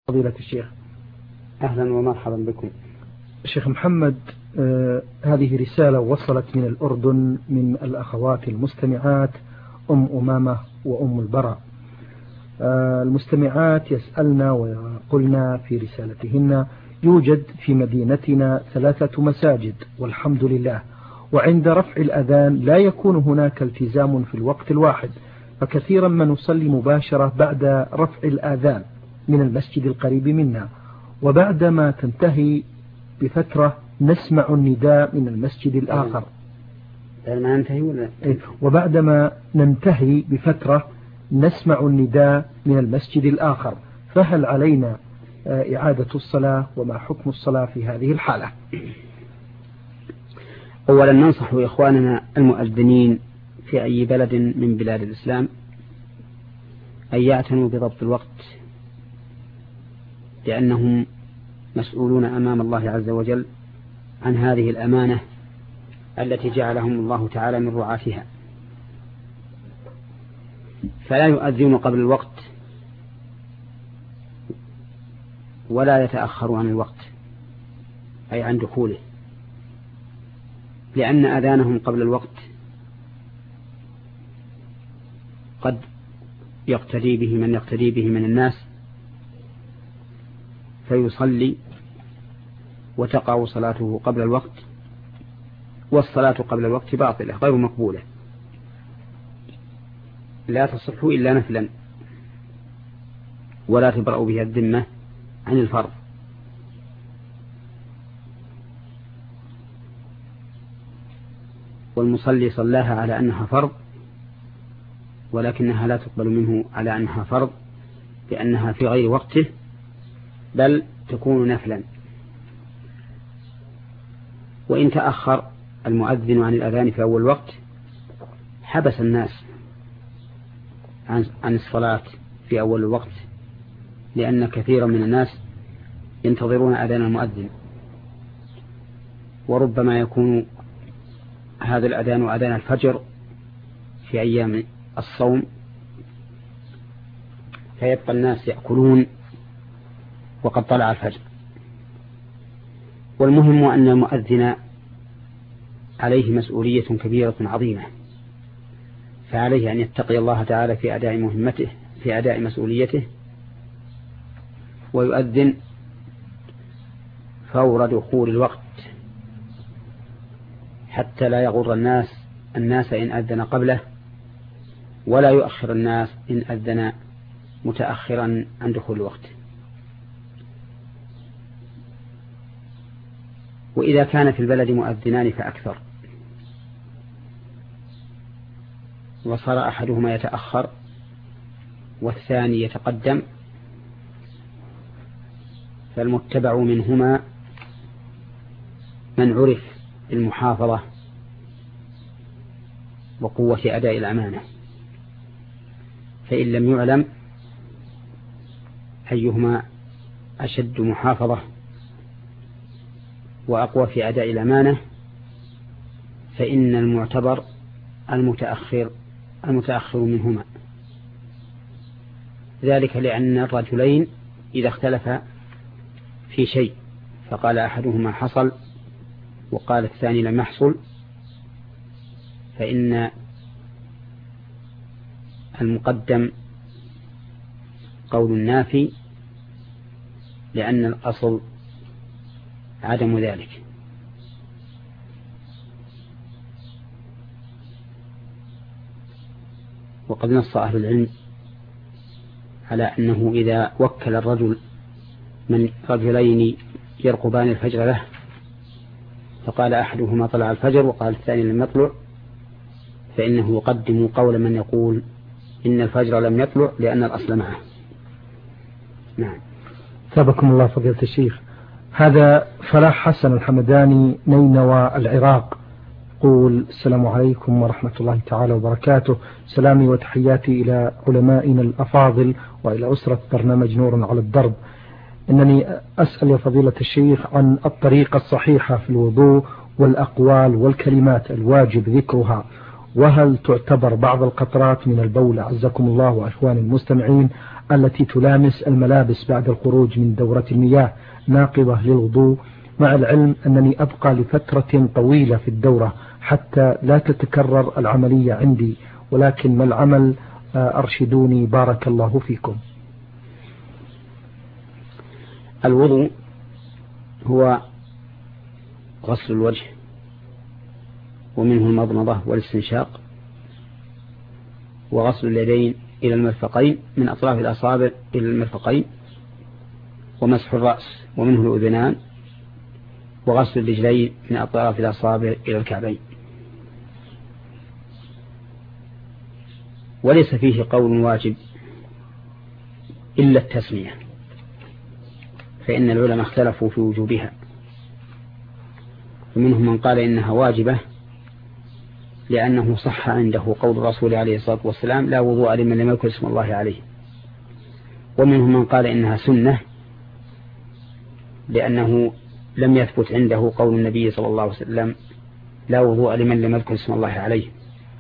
فضيلة الشيخ. أهلا ومرحبا بكم. شيخ محمد، هذه رسالة وصلت من الأردن من الأخوات المستمعات أم أمامة وأم البراء. المستمعات يسألنا ويقولنا في رسالتهن: يوجد في مدينتنا 3 مساجد والحمد لله، وعند رفع الأذان لا يكون هناك التزام في الوقت الواحد، فكثيرا ما نصلي مباشرة بعد رفع الأذان من المسجد القريب منا، وبعدما تنتهي بفترة نسمع النداء من المسجد الآخر. وبعدما ننتهي بفترة نسمع النداء من المسجد الآخر، فهل علينا إعادة الصلاة، وما حكم الصلاة في هذه الحالة؟ أولا ننصح إخواننا المؤذنين في أي بلد من بلاد الإسلام أن يعتنوا بضبط الوقت، لأنهم مسؤولون أمام الله عز وجل عن هذه الأمانة التي جعلهم الله تعالى من رعاتها، فلا يؤذن قبل الوقت ولا يتأخر عن الوقت أي عن دخوله، لأن أذانهم قبل الوقت قد يقتدي به من يقتدي به من الناس فيصلي وتقع صلاته قبل الوقت، والصلاة قبل الوقت باطلة غير مقبولة، لا تصح إلا نفلا، ولا تبرأ بها الذمة عن الفرض. والمصلي صلاها على أنها فرض، ولكنها لا تقبل منه على أنها فرض، لأنها في غير وقته، بل تكون نفلا. وإن تأخر المؤذن عن الأذان في أول وقت حبس الناس عن الصلاة في أول الوقت، لأن كثيرا من الناس ينتظرون أذان المؤذن، وربما يكون هذا الأذان أذان الفجر في أيام الصوم، فيبقى الناس يأكلون وقد طلع الفجر. والمهم أن المؤذن عليه مسؤولية كبيرة عظيمة، فعليه أن يتقي الله تعالى في أداء مهمته، في أداء مسؤوليته، ويؤذن فور دخول الوقت حتى لا يغر الناس إن أذن قبله، ولا يؤخر الناس إن أذن متأخرا عن دخول الوقت. وإذا كان في البلد مؤذنان فأكثر، وصار أحدهما يتأخر والثاني يتقدم، فالمتبع منهما من عرف المحافظة وقوة أداء الأمانة، فإن لم يعلم أيهما أشد محافظة وأقوى في أداء الأمانة، فإن المعتبر المتأخر منهما، ذلك لأن الرجلين إذا اختلفا في شيء فقال أحدهما حصل وقال الثاني لم يحصل، فإن المقدم قول النافي، لأن الأصل عدم ذلك. وقد نص أهل العلم على أنه إذا وكل الرجل من رجلين يرقبان الفجر له، فقال أحدهما طلع الفجر وقال الثاني لم يطلع، فإنه يقدم قول من يقول إن الفجر لم يطلع لأن الأصل معه. نعم. ثابكم الله فضيلة الشيخ. هذا فلاح حسن الحمداني نينوى العراق، قول: السلام عليكم ورحمة الله تعالى وبركاته، سلامي وتحياتي إلى علمائنا الأفاضل وإلى أسرة برنامج نور على الدرب. إنني أسأل يا فضيلة الشيخ عن الطريقة الصحيحة في الوضوء والأقوال والكلمات الواجب ذكرها، وهل تعتبر بعض القطرات من البول عزكم الله وأخواني المستمعين التي تلامس الملابس بعد الخروج من دورة المياه ناقضة للوضوء، مع العلم أنني أبقى لفترة طويلة في الدورة حتى لا تتكرر العملية عندي، ولكن ما العمل؟ أرشدوني بارك الله فيكم. الوضوء هو غسل الوجه، ومنه المضمضة والاستنشاق، وغسل اليدين إلى المرفقين من أطراف الأصابع إلى المرفقين، ومسح الرأس ومنه الأذنان، وغسل الرجلين من أطراف الأصابع إلى الكعبين. وليس فيه قول واجب إلا التسمية، فإن العلماء اختلفوا في وجوبها، ومنهم من قال إنها واجبة لأنه صح عنده قول الرسول عليه الصلاة والسلام: لا وضوء لمن لم يذكر اسم الله عليه. ومنهم من قال إنها سنة لأنه لم يثبت عنده قول النبي صلى الله عليه وسلم: لا وضوء لمن لم يذكر اسم الله عليه،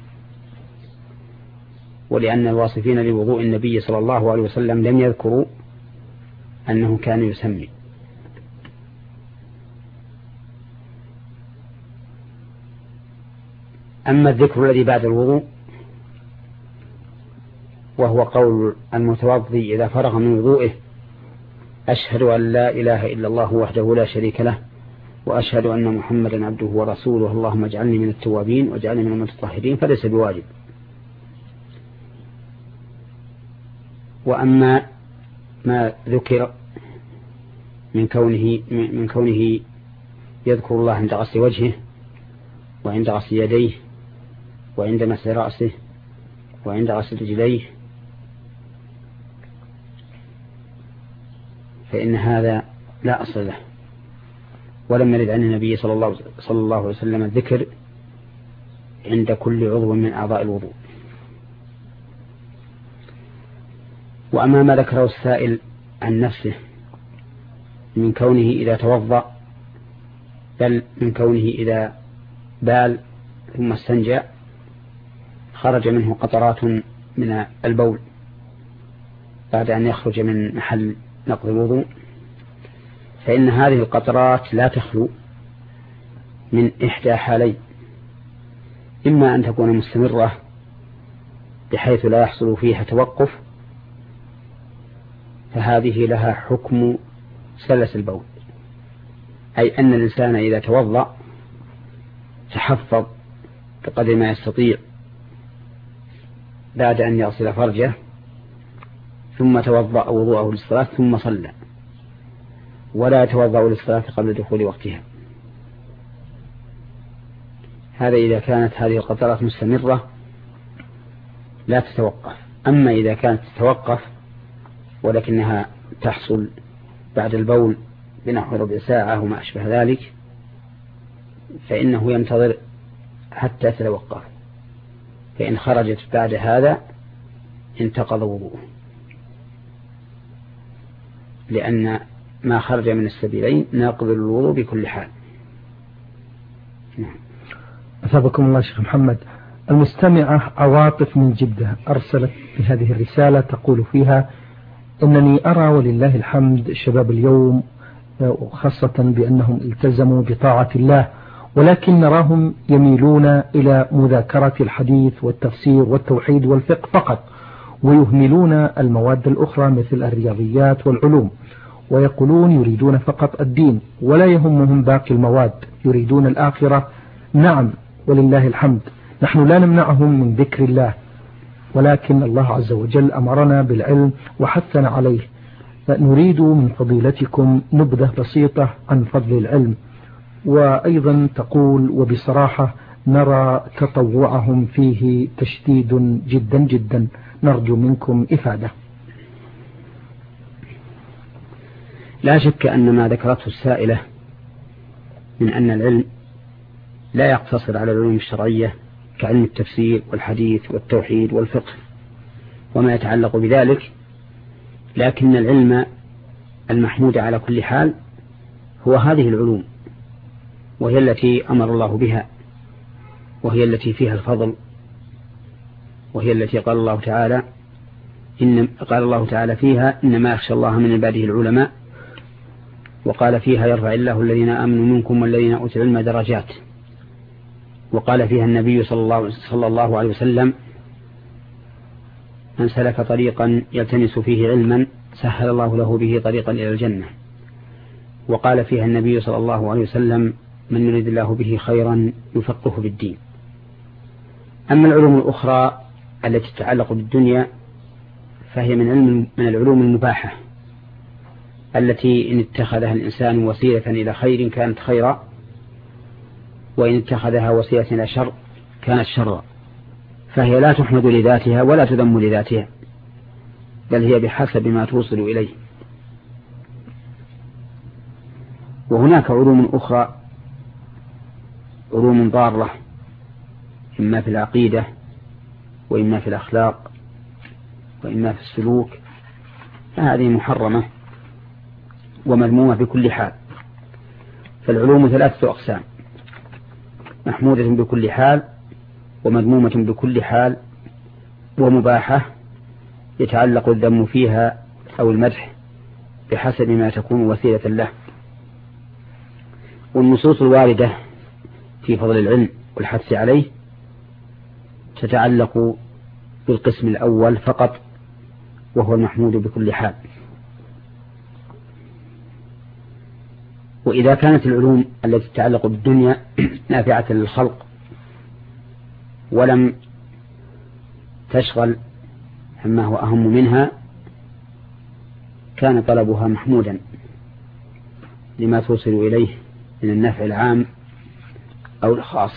ولأن الواصفين لوضوء النبي صلى الله عليه وسلم لم يذكروا أنه كان يسمي. أما الذكر الذي بعد الوضوء وهو قول المتوضي إذا فرغ من وضوئه: أشهد أن لا إله إلا الله وحده لا شريك له، وأشهد أن محمدا عبده ورسوله، اللهم اجعلني من التوابين واجعلني من المتطهرين، فليس بواجب. وأما ما ذكر من كونه يذكر الله عند غسل وجهه وعند غسل يديه وعند مسح رأسه وعند غسل رجليه، فإن هذا لا أصل له، ولم يرد عن النبي صلى الله عليه وسلم الذكر عند كل عضو من أعضاء الوضوء. وأما ما ذكره السائل عن نفسه من كونه إذا توضأ، بل من كونه إذا بال ثم استنجى خرج منه قطرات من البول بعد أن يخرج من محل نقض الوضوء، فإن هذه القطرات لا تخلو من إحدى حالين: إما أن تكون مستمرة بحيث لا يحصل فيها توقف، فهذه لها حكم سلس البول، أي أن الإنسان إذا توضأ تحفظ بقدر ما يستطيع بعد أن يغسل فرجه، ثم توضأ وضوءه للصلاة ثم صلى، ولا يتوضأ للصلاة قبل دخول وقتها. هذا إذا كانت هذه القطرات مستمرة لا تتوقف. أما إذا كانت تتوقف ولكنها تحصل بعد البول بنحو ربع ساعة وما أشبه ذلك، فإنه ينتظر حتى تتوقف، فإن خرجت بعد هذا انتقض وضوءه، لأن ما خرج من السبيلين ناقض الوضوء بكل حال. أثابكم الله شيخ محمد. المستمعة عواطف من جدة أرسلت بهذه الرسالة تقول فيها: إنني أرى ولله الحمد شباب اليوم خاصة بأنهم التزموا بطاعة الله، ولكن نراهم يميلون إلى مذاكرة الحديث والتفسير والتوحيد والفقه فقط، ويهملون المواد الأخرى مثل الرياضيات والعلوم، ويقولون يريدون فقط الدين ولا يهمهم باقي المواد، يريدون الآخرة. نعم ولله الحمد، نحن لا نمنعهم من ذكر الله، ولكن الله عز وجل أمرنا بالعلم وحثنا عليه. نريد من فضيلتكم نبذة بسيطة عن فضل العلم. وأيضا تقول: وبصراحة نرى تطوعهم فيه تشديد جدا جدا، نرجو منكم إفادة. لا شك أن ما ذكرته السائلة من أن العلم لا يقتصر على العلوم الشرعية كعلم التفسير والحديث والتوحيد والفقه وما يتعلق بذلك، لكن العلم المحمود على كل حال هو هذه العلوم، وهي التي أمر الله بها، وهي التي فيها الفضل، وهي التي قال الله تعالى: قال الله تعالى فيها إنما يخشى الله من عباده العلماء، وقال فيها يرفع الله الذين آمنوا منكم والذين أوتوا العلم درجات، وقال فيها النبي صلى الله عليه وسلم من سلك طريقا يلتمس فيه علما سهل الله له به طريقا إلى الجنة، وقال فيها النبي صلى الله عليه وسلم من يريد الله به خيرا يفقه بالدين. أما العلوم الأخرى التي تتعلق بالدنيا فهي من العلوم المباحة التي إن اتخذها الإنسان وسيلة إلى خير كانت خيرا، وإن اتخذها وسيلة إلى شر كانت شرا، فهي لا تحمد لذاتها ولا تذم لذاتها، بل هي بحسب ما توصل إليه. وهناك علوم أخرى علوم ضارة، إما في العقيدة وإما في الأخلاق وإما في السلوك، فهذه محرمة ومذمومة بكل حال. فالعلوم 3 أقسام: محمودة بكل حال، ومذمومة بكل حال، ومباحة يتعلق الذم فيها أو المدح بحسب ما تكون وسيلة له. والنصوص الواردة في فضل العلم والحث عليه تتعلق بالقسم الأول فقط، وهو المحمود بكل حال. وإذا كانت العلوم التي تتعلق بالدنيا نافعة للخلق ولم تشغل عما هو أهم منها، كان طلبها محمودا لما توصل إليه من النفع العام أو الخاص،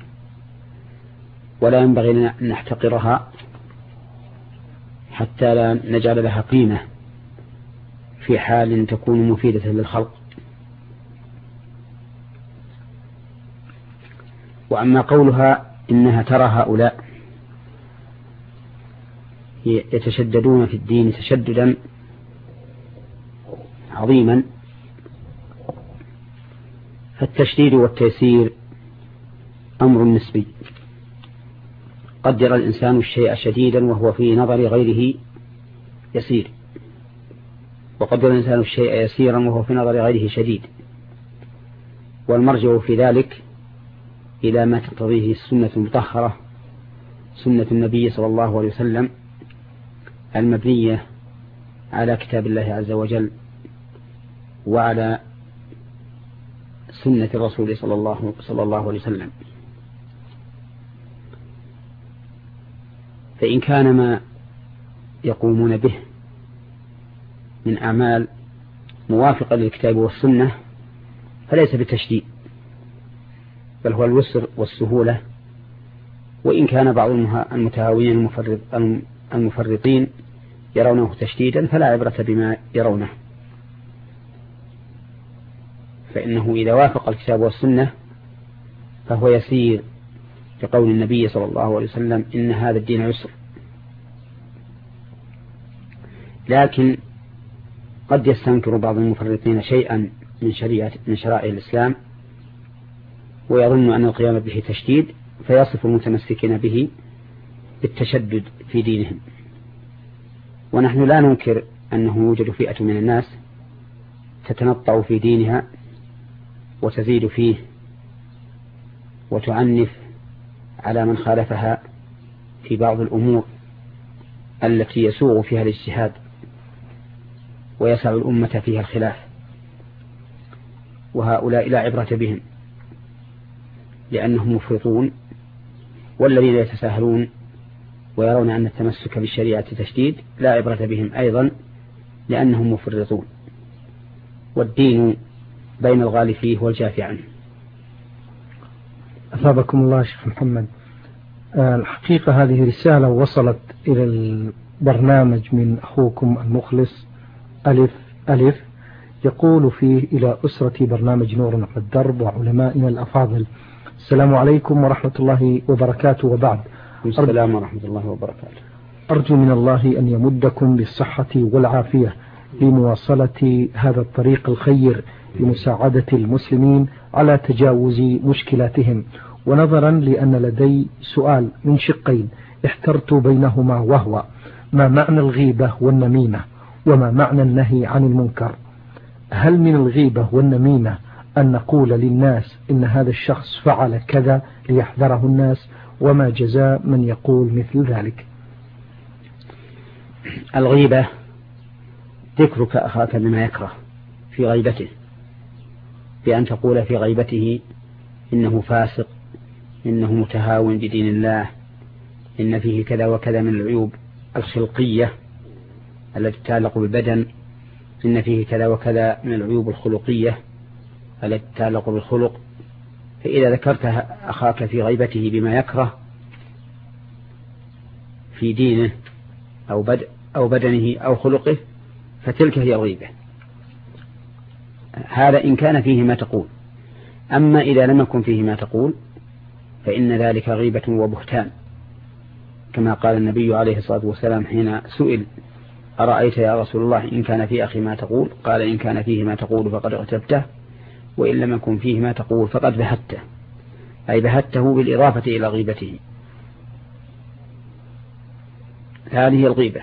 ولا ينبغي أن نحتقرها حتى لا نجعل لها قيمة في حال تكون مفيدة للخلق. وأما قولها إنها ترى هؤلاء يتشددون في الدين تشددا عظيما، فالتشديد والتيسير أمر نسبي. قد يرى الإنسان الشيء شديدا وهو في نظر غيره يسير، وقد يرى الإنسان الشيء يسيرا وهو في نظر غيره شديد، والمرجع في ذلك إلى ما تقتضيه السنة المطهرة، سنة النبي صلى الله عليه وسلم المبنية على كتاب الله عز وجل وعلى سنة الرسول صلى الله عليه وسلم. فإن كان ما يقومون به من أعمال موافقة للكتاب والسنة فليس بالتشديد، بل هو اليسر والسهولة. وإن كان بعض المتهاونين المفرطين يرونه تشديدا فلا عبرة بما يرونه، فإنه إذا وافق الكتاب والسنة فهو يسير، كقول النبي صلى الله عليه وسلم إن هذا الدين يسر. لكن قد يستنكر بعض المفرطين شيئا من شرائع الإسلام ويظن أن القيام به تشديد، فيصف المتمسكين به بالتشدد في دينهم. ونحن لا ننكر أنه يوجد فئة من الناس تتنطع في دينها وتزيد فيه وتعنف على من خالفها في بعض الأمور التي يسوغ فيها الاجتهاد ويسع الأمة فيها الخلاف، وهؤلاء لا عبرة بهم لأنهم مفرطون، والذين يتساهلون ويرون أن التمسك بالشريعة تشديد لا عبرة بهم أيضا لأنهم مفرطون، والدين بين الغالي فيه والجافي عنه. أثابكم الله شيخ محمد. الحقيقة هذه رسالة وصلت إلى البرنامج من أخوكم المخلص ألف يقول فيه: إلى أسرة برنامج نور على الدرب وعلمائنا الأفاضل، السلام عليكم ورحمة الله وبركاته. وبعد، السلام ورحمة الله وبركاته. أرجو من الله أن يمدكم بالصحة والعافية لمواصلة هذا الطريق الخير لمساعدة المسلمين على تجاوز مشكلاتهم. ونظرا لأن لدي سؤال من شقين احترت بينهما، وهو: ما معنى الغيبة والنميمة وما معنى النهي عن المنكر؟ هل من الغيبة والنميمة أن نقول للناس إن هذا الشخص فعل كذا ليحذره الناس؟ وما جزاء من يقول مثل ذلك؟ الغيبة ذكرك أخاك بما يكره في غيبته، بأن تقول في غيبته إنه فاسق، إنه متهاون بدين الله، إن فيه كذا وكذا من العيوب الخلقية التي تتعلق بالبدن، إن فيه كذا وكذا من العيوب الخلقية التي تتعلق بالخلق. فإذا ذكرت أخاك في غيبته بما يكره في دينه أو بدنه أو خلقه فتلك هي الغيبة. هذا إن كان فيه ما تقول. أما إذا لم يكن فيه ما تقول فإن ذلك غيبة وبهتان، كما قال النبي عليه الصلاة والسلام حين سئل: أرأيت يا رسول الله إن كان في أخي ما تقول؟ قال: إن كان فيه ما تقول فقد اغتبته، وإن لم يكن فيه ما تقول فقد بهته، أي بهته بالإضافة إلى غيبته. هذه هي الغيبة.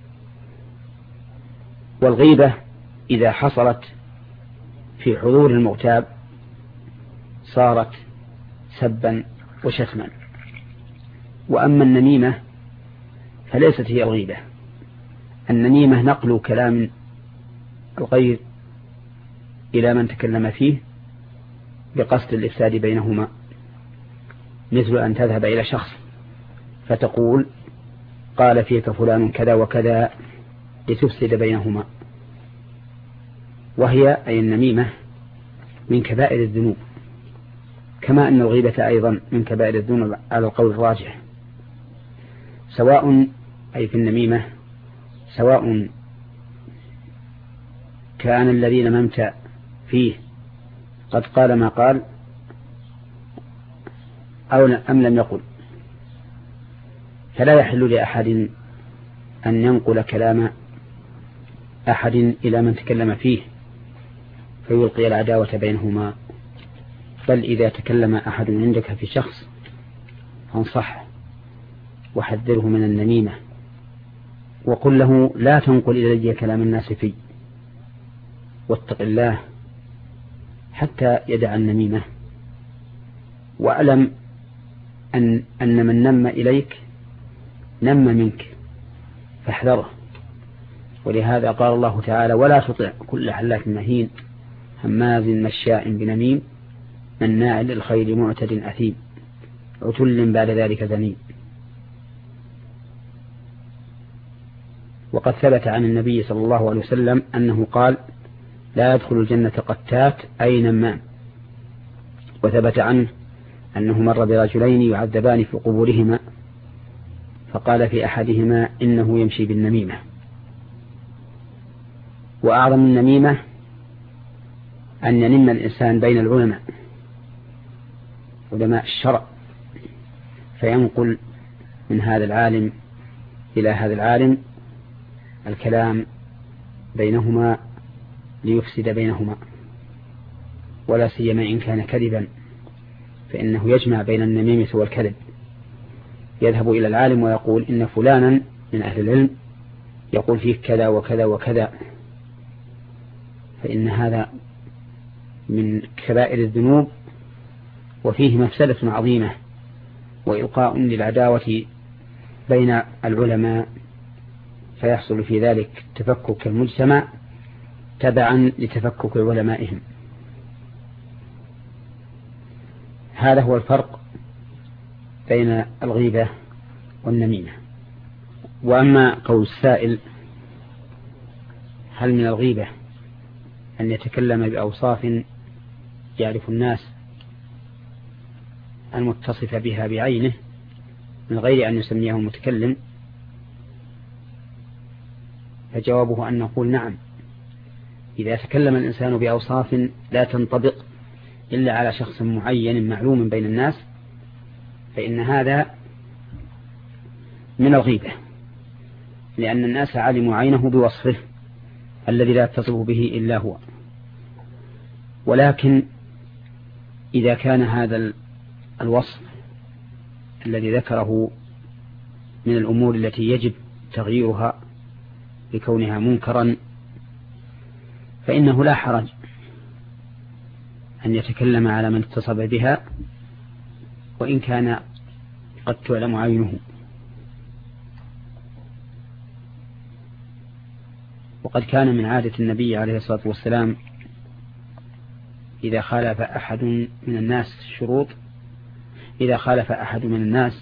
والغيبة إذا حصلت في حضور المغتاب صارت سبا وشتما. وأما النميمة فليست هي الغيبة. النميمة نقل كلام الغير إلى من تكلم فيه بقصد الإفساد بينهما، مثل أن تذهب إلى شخص فتقول: قال فيك فلان كذا وكذا، لتفسد بينهما. وهي أي النميمة من كبائر الذنوب، كما أن الغيبة أيضا من كبائر الذنوب على القول الراجح. سواء أي في النميمة سواء كان الذي نممت فيه قد قال ما قال أم لم يقل، فلا يحل لأحد أن ينقل كلام أحد إلى من تكلم فيه فيلقي العداوة بينهما. بل إذا تكلم أحد عندك في شخص فانصح وحذره من النميمة، وقل له: لا تنقل إلي كلام الناس فيه، واتق الله حتى يدع النميمة. وأعلم أن من نم إليك نم منك فاحذره. ولهذا قال الله تعالى: ولا تطع كل حلاف مهين هماز مشاء بنميم مناع للخير معتد أثيم عتل بعد ذلك زنيم. وقد ثبت عن النبي صلى الله عليه وسلم أنه قال: لا يدخل الجنة قتات أي نمام. وثبت عنه أنه مر برجلين يعذبان في قبورهما فقال في أحدهما: إنه يمشي بالنميمة. وأعظم النميمة أن ينم الإنسان بين العلماء، علماء الشرع، فينقل من هذا العالم إلى هذا العالم الكلام بينهما ليفسد بينهما، ولا سيما إن كان كذبا، فإنه يجمع بين النميمة والكذب. يذهب إلى العالم ويقول: إن فلانا من أهل العلم يقول فيك كذا وكذا وكذا، فإن هذا من كبائر الذنوب وفيه مفسدة عظيمة وإلقاء للعداوة بين العلماء، فيحصل في ذلك تفكك المجتمع تبعا لتفكك علمائهم. هذا هو الفرق بين الغيبة والنميمة. وأما قول السائل: هل من الغيبة أن يتكلم بأوصاف يعرف الناس المتصف بها بعينه من غير أن يسميه المتكلم؟ فجوابه أن نقول: نعم، إذا تكلم الإنسان بأوصاف لا تنطبق إلا على شخص معين معلوم بين الناس فإن هذا من الغيبة، لأن الناس علموا عينه بوصفه الذي لا يتصف به إلا هو. ولكن إذا كان هذا الوصف الذي ذكره من الأمور التي يجب تغييرها لكونها منكرا، فإنه لا حرج أن يتكلم على من اتصب بها وإن كان قد تعلم عينه. وقد كان من عادة النبي عليه الصلاة والسلام إذا خالف أحد من الناس شروط، إذا خالف أحد من الناس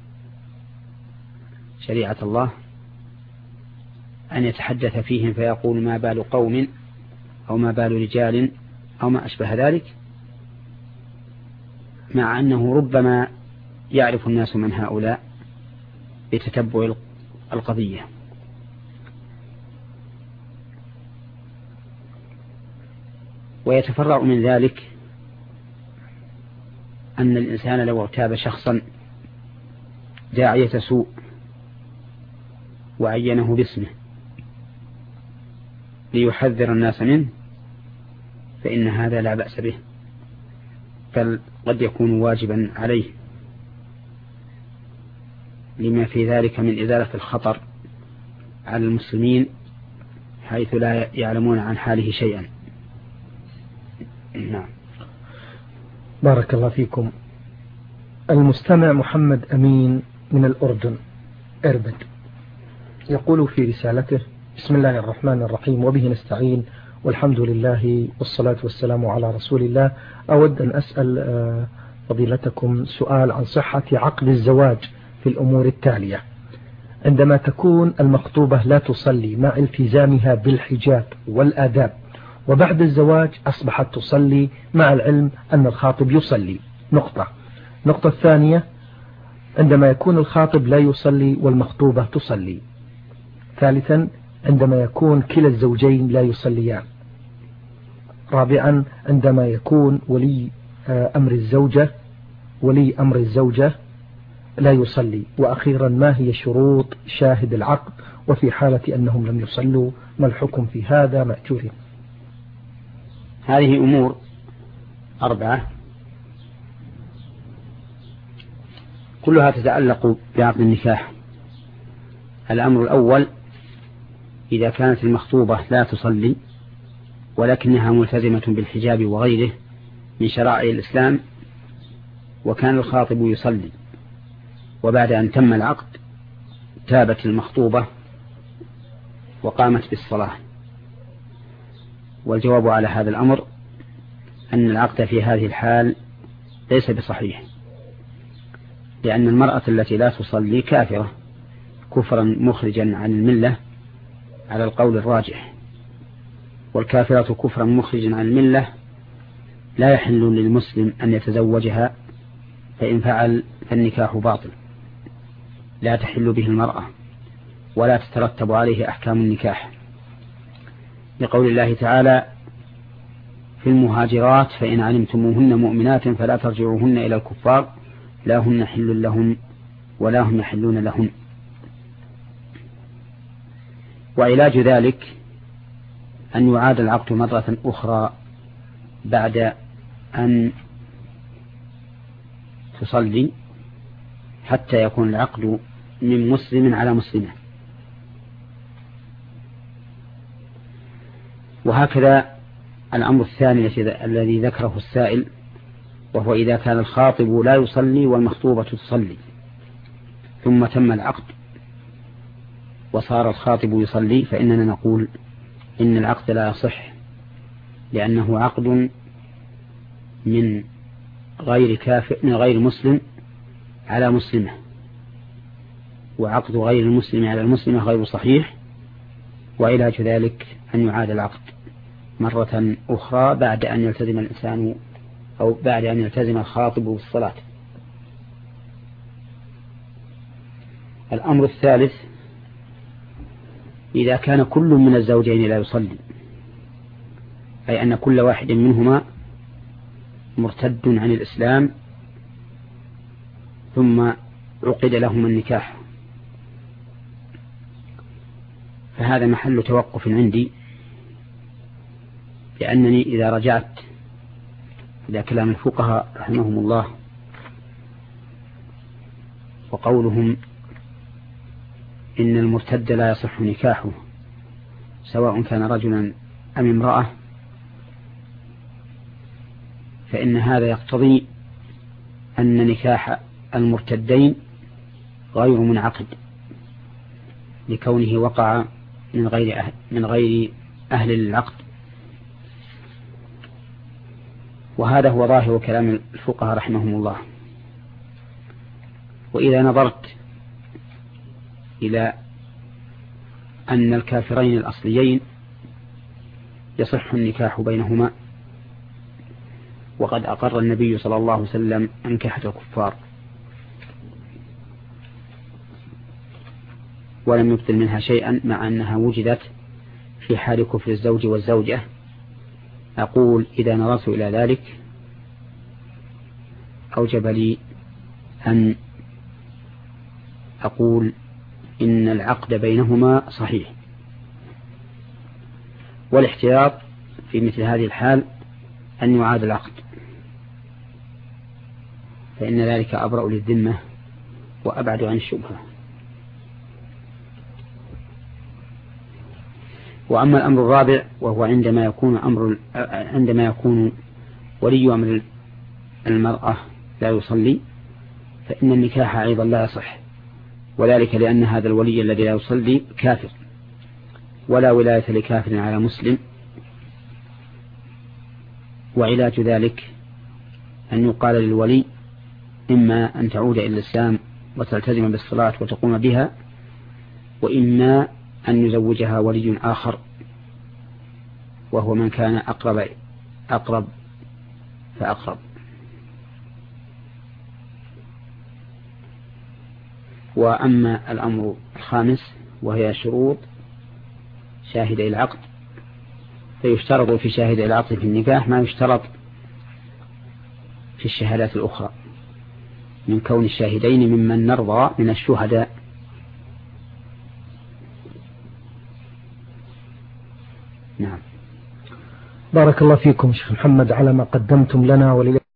شريعة الله أن يتحدث فيهم فيقول ما بال قوم أو ما بال رجال أو ما أشبه ذلك، مع أنه ربما يعرف الناس من هؤلاء بتتبع القضية. ويتفرع من ذلك أن الإنسان لو اغتاب شخصا داعية سوء وعينه باسمه ليحذر الناس منه فإن هذا لا بأس به، بل قد يكون واجبا عليه لما في ذلك من إزالة الخطر على المسلمين حيث لا يعلمون عن حاله شيئا. نعم. بارك الله فيكم. المستمع محمد أمين من الأردن إربد يقول في رسالته: بسم الله الرحمن الرحيم وبه نستعين والحمد لله والصلاة والسلام على رسول الله. أود أن أسأل فضيلتكم سؤال عن صحة عقد الزواج في الأمور التالية: عندما تكون المخطوبة لا تصلي مع التزامها بالحجاب والآداب، وبعد الزواج أصبحت تصلي مع العلم أن الخاطب يصلي. نقطة الثانية: عندما يكون الخاطب لا يصلي والمخطوبة تصلي. ثالثا: عندما يكون كلا الزوجين لا يصليان. رابعا: عندما يكون ولي أمر الزوجة لا يصلي. وأخيرا: ما هي شروط شاهد العقد؟ وفي حالة أنهم لم يصلوا ما الحكم في هذا مأجورين؟ هذه أمور 4 كلها تتعلق بعقد النكاح. الأمر الأول: إذا كانت المخطوبة لا تصلي ولكنها ملتزمة بالحجاب وغيره من شرائع الإسلام، وكان الخاطب يصلي، وبعد أن تم العقد تابت المخطوبة وقامت بالصلاة، والجواب على هذا الأمر أن العقد في هذه الحال ليس بصحيح، لأن المرأة التي لا تصلي كافرة كفرا مخرجا عن الملة على القول الراجح، والكافرة كفرا مخرجا عن الملة لا يحل للمسلم أن يتزوجها، فإن فعل فالنكاح باطل لا تحل به المرأة ولا تترتب عليه أحكام النكاح، لقول الله تعالى: في المهاجرات فإن علمتموهن مؤمنات فلا ترجعوهن إلى الكفار لا هن حل لهم ولا هم يحلون لهم. وعلاج ذلك أن يعاد العقد مرة أخرى بعد أن تصلي حتى يكون العقد من مسلم على مسلمة. وهكذا الأمر الثاني الذي ذكره السائل، وهو إذا كان الخاطب لا يصلي والمخطوبة تصلي ثم تم العقد وصار الخاطب يصلي، فإننا نقول إن العقد لا يصح، لأنه عقد من غير كافر من غير مسلم على مسلمة، وعقد غير المسلم على المسلمة غير صحيح. وعلاج ذلك أن يعاد العقد مرة أخرى بعد أن يلتزم الإنسان أو بعد أن يلتزم الخاطب بالصلاة. الأمر الثالث: إذا كان كل من الزوجين لا يصلي، أي أن كل واحد منهما مرتد عن الإسلام ثم عقد لهما النكاح، فهذا محل توقف عندي، لأنني إذا رجعت إلى كلام الفقهاء رحمهم الله وقولهم إن المرتد لا يصح نكاحه سواء كان رجلا أم امرأة، فإن هذا يقتضي أن نكاح المرتدين غير منعقد لكونه وقع من غير أهل العقد. وهذا هو ظاهر كلام الفقهاء رحمهم الله. وإذا نظرت إلى أن الكافرين الأصليين يصح النكاح بينهما، وقد أقر النبي صلى الله عليه وسلم أنكحة الكفار ولم يبطل منها شيئا مع أنها وجدت في حال كفر الزوج والزوجة، أقول إذا نظرت إلى ذلك أوجب لي أن أقول إن العقد بينهما صحيح، والاحتياط في مثل هذه الحال أن يعاد العقد، فإن ذلك أبرأ للذمة وأبعد عن الشبهة. وأما الأمر الرابع وهو عندما يكون ولي أمر المرأة لا يصلي، فإن النكاح أيضا لا يصح، وذلك لأن هذا الولي الذي لا يصلي كافر، ولا ولاية لكافر على مسلم. وعلاج ذلك أن يقال للولي إما أن تعود إلى الإسلام وتلتزم بالصلاة وتقوم بها، وإما أن يزوجها ولي آخر وهو من كان أقرب فأقرب. وأما الأمر الخامس وهي شروط شاهدي العقد، فيشترط في شاهدي العقد في النكاح ما يشترط في الشهادات الأخرى من كون الشاهدين ممن نرضى من الشهداء. نعم. بارك الله فيكم شيخ محمد على ما قدمتم لنا ولله